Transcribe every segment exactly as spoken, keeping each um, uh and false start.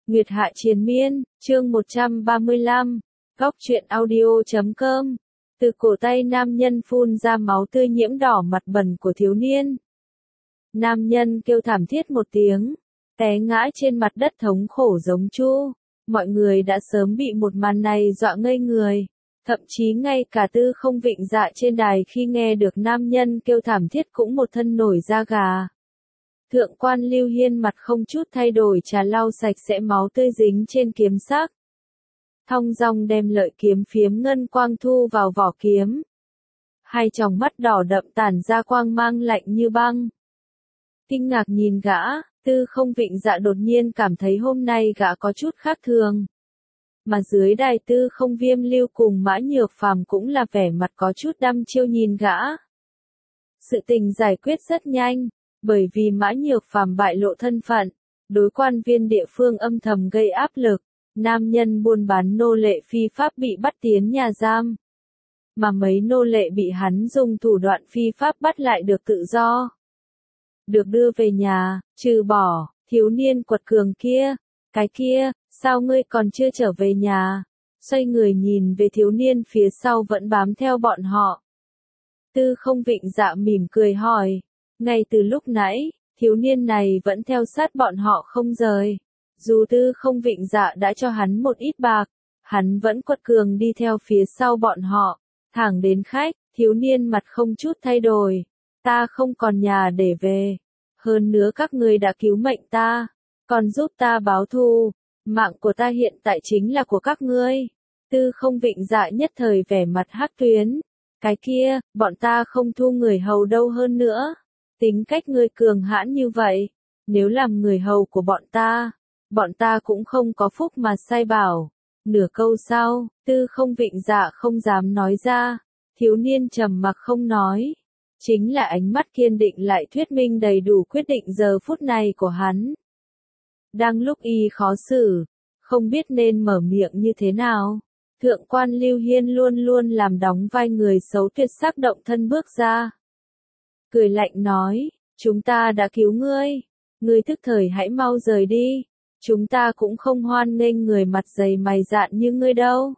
Nguyệt Hạ Triền Miên, chương một trăm ba mươi lăm, góc truyện audio chấm com. Từ cổ tay nam nhân phun ra máu tươi nhiễm đỏ mặt bẩn của thiếu niên. Nam nhân kêu thảm thiết một tiếng, té ngã trên mặt đất thống khổ giống chu. Mọi người đã sớm bị một màn này dọa ngây người. Thậm chí ngay cả Tư Không Vịnh Dạ trên đài khi nghe được nam nhân kêu thảm thiết cũng một thân nổi da gà. Thượng quan Lưu Hiên mặt không chút thay đổi trà lau sạch sẽ máu tươi dính trên kiếm sắc. Thong dong đem lợi kiếm phiếm ngân quang thu vào vỏ kiếm. Hai tròng mắt đỏ đậm tản ra quang mang lạnh như băng. Kinh ngạc nhìn gã, Tư Không Vịnh Dạ đột nhiên cảm thấy hôm nay gã có chút khác thường. Mà dưới đài Tư Không Viêm Lưu cùng Mã Nhược Phàm cũng là vẻ mặt có chút đăm chiêu nhìn gã. Sự tình giải quyết rất nhanh, bởi vì Mã Nhược Phàm bại lộ thân phận, đối quan viên địa phương âm thầm gây áp lực, nam nhân buôn bán nô lệ phi pháp bị bắt tiến nhà giam. Mà mấy nô lệ bị hắn dùng thủ đoạn phi pháp bắt lại được tự do. Được đưa về nhà, trừ bỏ, thiếu niên quật cường kia, cái kia, sao ngươi còn chưa trở về nhà? Xoay người nhìn về thiếu niên phía sau vẫn bám theo bọn họ. Tư Không Vịnh Dạ mỉm cười hỏi, ngay từ lúc nãy, thiếu niên này vẫn theo sát bọn họ không rời. Dù Tư Không Vịnh Dạ đã cho hắn một ít bạc, hắn vẫn quật cường đi theo phía sau bọn họ, thẳng đến khách, thiếu niên mặt không chút thay đổi. Ta không còn nhà để về. Hơn nữa các ngươi đã cứu mệnh ta, còn giúp ta báo thù. Mạng của ta hiện tại chính là của các ngươi. Tư Không Vịnh Dạ nhất thời vẻ mặt hắc tuyến. Cái kia, bọn ta không thu người hầu đâu hơn nữa. Tính cách ngươi cường hãn như vậy, nếu làm người hầu của bọn ta, bọn ta cũng không có phúc mà sai bảo. Nửa câu sau, Tư Không Vịnh Dạ không dám nói ra, thiếu niên trầm mặc không nói. Chính là ánh mắt kiên định lại thuyết minh đầy đủ quyết định giờ phút này của hắn. Đang lúc y khó xử, không biết nên mở miệng như thế nào, thượng quan Lưu Hiên luôn luôn làm đóng vai người xấu tuyệt sắc động thân bước ra. Cười lạnh nói, chúng ta đã cứu ngươi, ngươi tức thời hãy mau rời đi, chúng ta cũng không hoan nghênh người mặt dày mày dạn như ngươi đâu.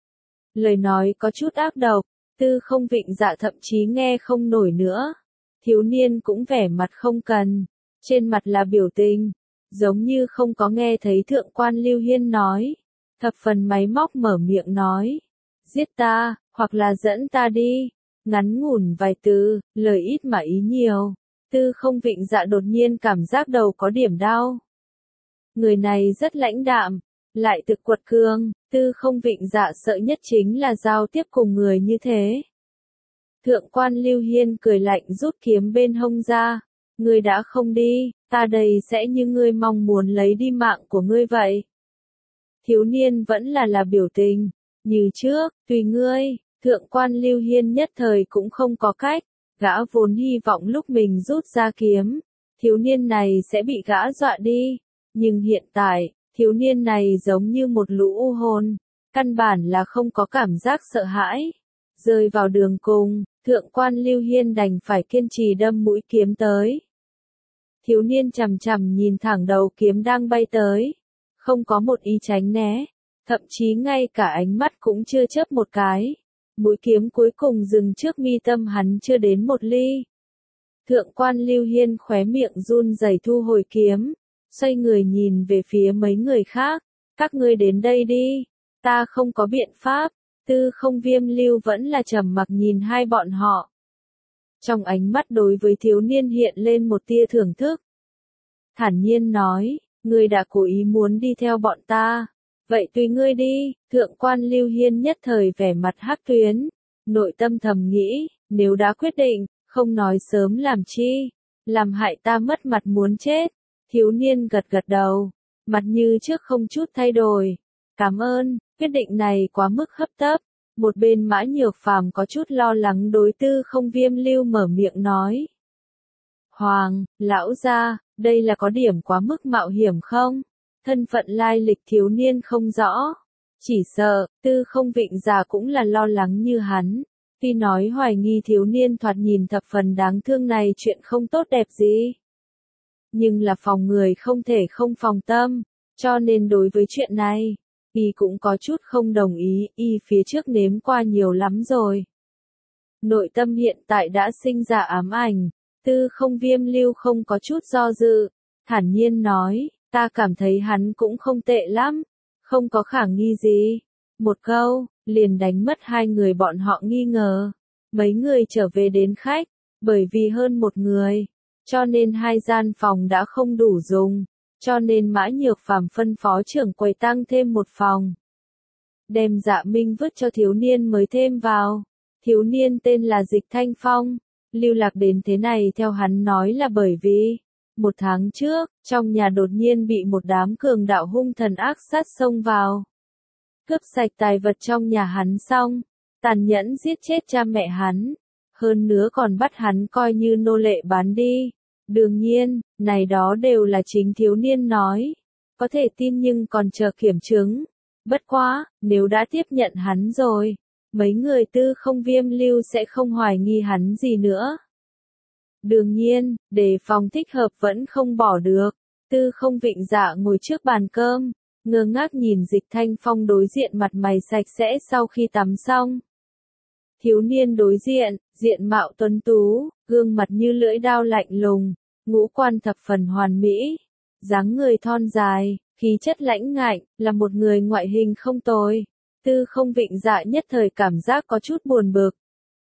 Lời nói có chút ác độc, Tư Không Vịnh Dạ thậm chí nghe không nổi nữa. Thiếu niên cũng vẻ mặt không cần, trên mặt là biểu tình, giống như không có nghe thấy thượng quan Lưu Hiên nói. Thập phần máy móc mở miệng nói, giết ta, hoặc là dẫn ta đi. Ngắn ngủn vài từ, lời ít mà ý nhiều. Tư Không Vịnh Dạ đột nhiên cảm giác đầu có điểm đau. Người này rất lãnh đạm, lại thực quật cường. Tư Không Vịnh Dạ sợ nhất chính là giao tiếp cùng người như thế. Thượng quan Lưu Hiên cười lạnh rút kiếm bên hông ra. Ngươi đã không đi, ta đây sẽ như ngươi mong muốn lấy đi mạng của ngươi vậy. Thiếu niên vẫn là là biểu tình, như trước, tùy ngươi. Thượng quan Lưu Hiên nhất thời cũng không có cách, gã vốn hy vọng lúc mình rút ra kiếm, thiếu niên này sẽ bị gã dọa đi. Nhưng hiện tại, thiếu niên này giống như một lũ u hồn, căn bản là không có cảm giác sợ hãi. Rơi vào đường cùng, thượng quan Lưu Hiên đành phải kiên trì đâm mũi kiếm tới. Thiếu niên chằm chằm nhìn thẳng đầu kiếm đang bay tới, không có một ý tránh né, thậm chí ngay cả ánh mắt cũng chưa chớp một cái. Mũi kiếm cuối cùng dừng trước mi tâm hắn chưa đến một ly. Thượng quan Lưu Hiên khóe miệng run rẩy thu hồi kiếm, xoay người nhìn về phía mấy người khác, các ngươi đến đây đi, ta không có biện pháp. Tư Không Viêm Lưu vẫn là trầm mặc nhìn hai bọn họ. Trong ánh mắt đối với thiếu niên hiện lên một tia thưởng thức. Thản nhiên nói, ngươi đã cố ý muốn đi theo bọn ta. Vậy tùy ngươi đi. Thượng quan Lưu Hiên nhất thời vẻ mặt hắc tuyến, nội tâm thầm nghĩ, nếu đã quyết định, không nói sớm làm chi, làm hại ta mất mặt muốn chết. Thiếu niên gật gật đầu, mặt như trước không chút thay đổi. Cảm ơn, quyết định này quá mức hấp tấp. Một bên Mã Nhược Phàm có chút lo lắng đối Tư Không Viêm Lưu mở miệng nói. Hoàng, lão gia, đây là có điểm quá mức mạo hiểm không? Thân phận lai lịch thiếu niên không rõ. Chỉ sợ, Tư Không Vịnh Dạ cũng là lo lắng như hắn. Tuy nói hoài nghi thiếu niên thoạt nhìn thập phần đáng thương này chuyện không tốt đẹp gì. Nhưng là phòng người không thể không phòng tâm. Cho nên đối với chuyện này, y cũng có chút không đồng ý, y phía trước nếm qua nhiều lắm rồi. Nội tâm hiện tại đã sinh ra ám ảnh, Tư Không Viêm lưu không có chút do dự, thản nhiên nói, ta cảm thấy hắn cũng không tệ lắm, không có khả nghi gì. Một câu, liền đánh mất hai người bọn họ nghi ngờ. Mấy người trở về đến khách, bởi vì hơn một người, cho nên hai gian phòng đã không đủ dùng, cho nên Mã Nhược Phàm phân phó trưởng quầy tăng thêm một phòng. Đem Dạ Minh vứt cho thiếu niên mới thêm vào. Thiếu niên tên là Dịch Thanh Phong, lưu lạc đến thế này theo hắn nói là bởi vì, một tháng trước, trong nhà đột nhiên bị một đám cường đạo hung thần ác sát xông vào. Cướp sạch tài vật trong nhà hắn xong, tàn nhẫn giết chết cha mẹ hắn, hơn nữa còn bắt hắn coi như nô lệ bán đi. Đương nhiên, này đó đều là chính thiếu niên nói, có thể tin nhưng còn chờ kiểm chứng. Bất quá, nếu đã tiếp nhận hắn rồi, mấy người Tư Không Viêm lưu sẽ không hoài nghi hắn gì nữa. Đương nhiên, đề phòng thích hợp vẫn không bỏ được. Tư Không Vịnh Dạ ngồi trước bàn cơm, ngơ ngác nhìn Dịch Thanh Phong đối diện mặt mày sạch sẽ sau khi tắm xong. Thiếu niên đối diện, diện mạo tuấn tú, gương mặt như lưỡi dao lạnh lùng, ngũ quan thập phần hoàn mỹ, dáng người thon dài, khí chất lãnh ngạnh, là một người ngoại hình không tồi. Tư Không Vịnh Dạ nhất thời cảm giác có chút buồn bực.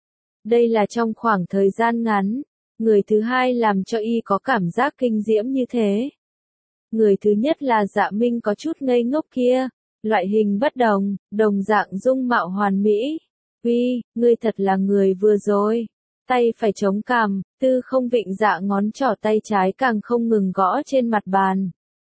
Đây là trong khoảng thời gian ngắn, người thứ hai làm cho y có cảm giác kinh diễm như thế. Người thứ nhất là Dạ Minh có chút ngây ngốc kia, loại hình bất đồng, đồng dạng dung mạo hoàn mỹ. Uy, ngươi thật là người vừa rồi. Tay phải chống cằm, Tư Không Vịnh Dạ ngón trỏ tay trái càng không ngừng gõ trên mặt bàn.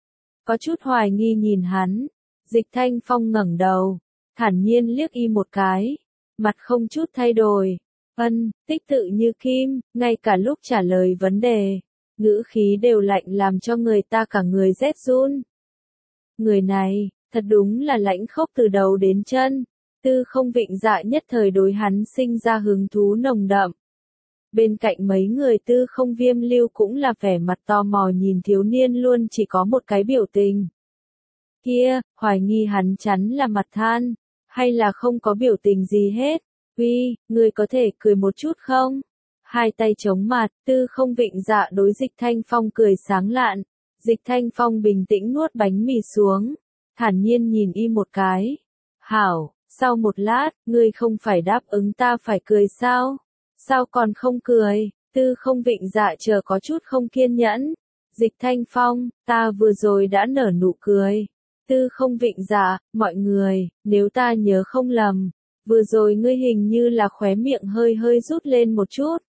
Có chút hoài nghi nhìn hắn, Dịch Thanh Phong ngẩng đầu, thản nhiên liếc y một cái, mặt không chút thay đổi. Ân, tích tự như kim, ngay cả lúc trả lời vấn đề, ngữ khí đều lạnh làm cho người ta cả người rét run. Người này, thật đúng là lãnh khốc từ đầu đến chân. Tư Không Vịnh Dạ nhất thời đối hắn sinh ra hứng thú nồng đậm. Bên cạnh mấy người Tư Không Viêm lưu cũng là vẻ mặt tò mò nhìn thiếu niên luôn chỉ có một cái biểu tình. Kia, hoài nghi hắn chắn là mặt than, hay là không có biểu tình gì hết. Uy, ngươi có thể cười một chút không? Hai tay chống mặt, Tư Không Vịnh Dạ đối Dịch Thanh Phong cười sáng lạn. Dịch Thanh Phong bình tĩnh nuốt bánh mì xuống, thản nhiên nhìn y một cái. Hảo, sau một lát, ngươi không phải đáp ứng ta phải cười sao? Sao còn không cười? Tư Không Vịnh Dạ chờ có chút không kiên nhẫn. Dịch Thanh Phong, ta vừa rồi đã nở nụ cười. Tư Không Vịnh Dạ, mọi người, nếu ta nhớ không lầm, vừa rồi ngươi hình như là khóe miệng hơi hơi rút lên một chút.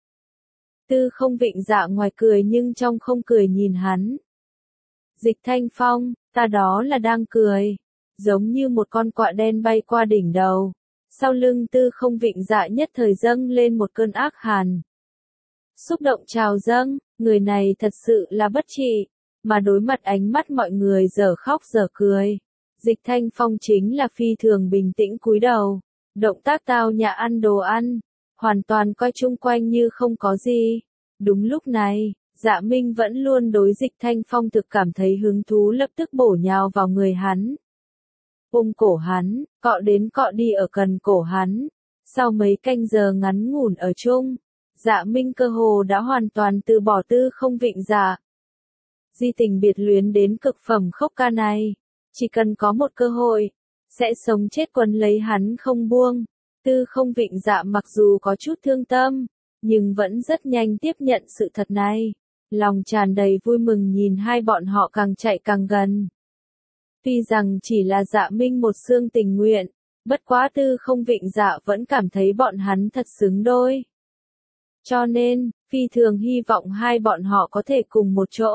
Tư Không Vịnh Dạ ngoài cười nhưng trong không cười nhìn hắn. Dịch Thanh Phong, ta đó là đang cười, giống như một con quạ đen bay qua đỉnh đầu. Sau lưng Tư Không Vịnh Dạ nhất thời dâng lên một cơn ác hàn. Xúc động trào dâng, người này thật sự là bất trị, mà đối mặt ánh mắt mọi người dở khóc dở cười. Dịch Thanh Phong chính là phi thường bình tĩnh cúi đầu, động tác tao nhã ăn đồ ăn, hoàn toàn coi chung quanh như không có gì. Đúng lúc này, Dạ Minh vẫn luôn đối Dịch Thanh Phong thực cảm thấy hứng thú lập tức bổ nhào vào người hắn. Ôm cổ hắn, cọ đến cọ đi ở gần cổ hắn. Sau mấy canh giờ ngắn ngủn ở chung, Dạ Minh cơ hồ đã hoàn toàn từ bỏ Tư Không Vịnh Dạ. Di tình biệt luyến đến cực phẩm khốc ca này, chỉ cần có một cơ hội, sẽ sống chết quấn lấy hắn không buông. Tư Không Vịnh Dạ mặc dù có chút thương tâm, nhưng vẫn rất nhanh tiếp nhận sự thật này. Lòng tràn đầy vui mừng nhìn hai bọn họ càng chạy càng gần. Tuy rằng chỉ là Dạ Minh một xương tình nguyện, bất quá Tư Không Vịnh Dạ vẫn cảm thấy bọn hắn thật xứng đôi. Cho nên, phi thường hy vọng hai bọn họ có thể cùng một chỗ.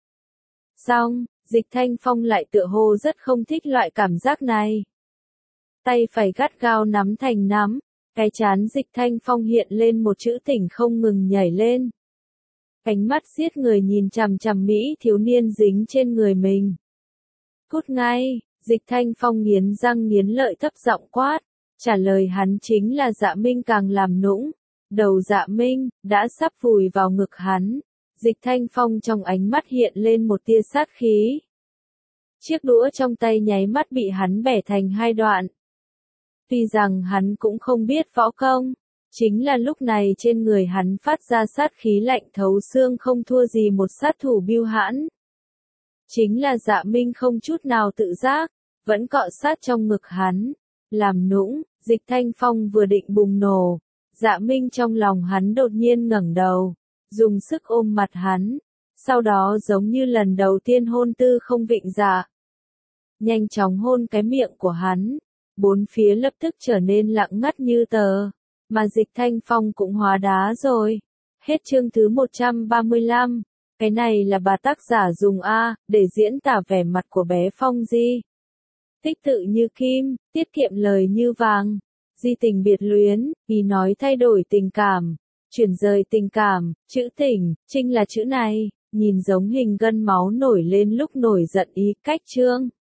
Xong, Dịch Thanh Phong lại tựa hồ rất không thích loại cảm giác này. Tay phải gắt gao nắm thành nắm, cái trán Dịch Thanh Phong hiện lên một chữ tỉnh không ngừng nhảy lên. Ánh mắt giết người nhìn chằm chằm Mỹ thiếu niên dính trên người mình. Cút ngay, Dịch Thanh Phong nghiến răng nghiến lợi thấp giọng quát, trả lời hắn chính là Dạ Minh càng làm nũng. Đầu Dạ Minh, đã sắp vùi vào ngực hắn. Dịch Thanh Phong trong ánh mắt hiện lên một tia sát khí. Chiếc đũa trong tay nháy mắt bị hắn bẻ thành hai đoạn. Tuy rằng hắn cũng không biết võ công, chính là lúc này trên người hắn phát ra sát khí lạnh thấu xương không thua gì một sát thủ bưu hãn. Chính là Dạ Minh không chút nào tự giác, vẫn cọ sát trong ngực hắn, làm nũng. Dịch Thanh Phong vừa định bùng nổ, Dạ Minh trong lòng hắn đột nhiên ngẩng đầu, dùng sức ôm mặt hắn, sau đó giống như lần đầu tiên hôn tư không vịnh dạ. Nhanh chóng hôn cái miệng của hắn, bốn phía lập tức trở nên lặng ngắt như tờ, mà Dịch Thanh Phong cũng hóa đá rồi. Hết chương thứ một trăm ba mươi lăm, cái này là bà tác giả dùng A, để diễn tả vẻ mặt của bé Phong Di. Tích tự như kim, tiết kiệm lời như vàng, di tình biệt luyến, ý nói thay đổi tình cảm, chuyển rời tình cảm, chữ tình, trinh là chữ này, nhìn giống hình gân máu nổi lên lúc nổi giận ý cách chương.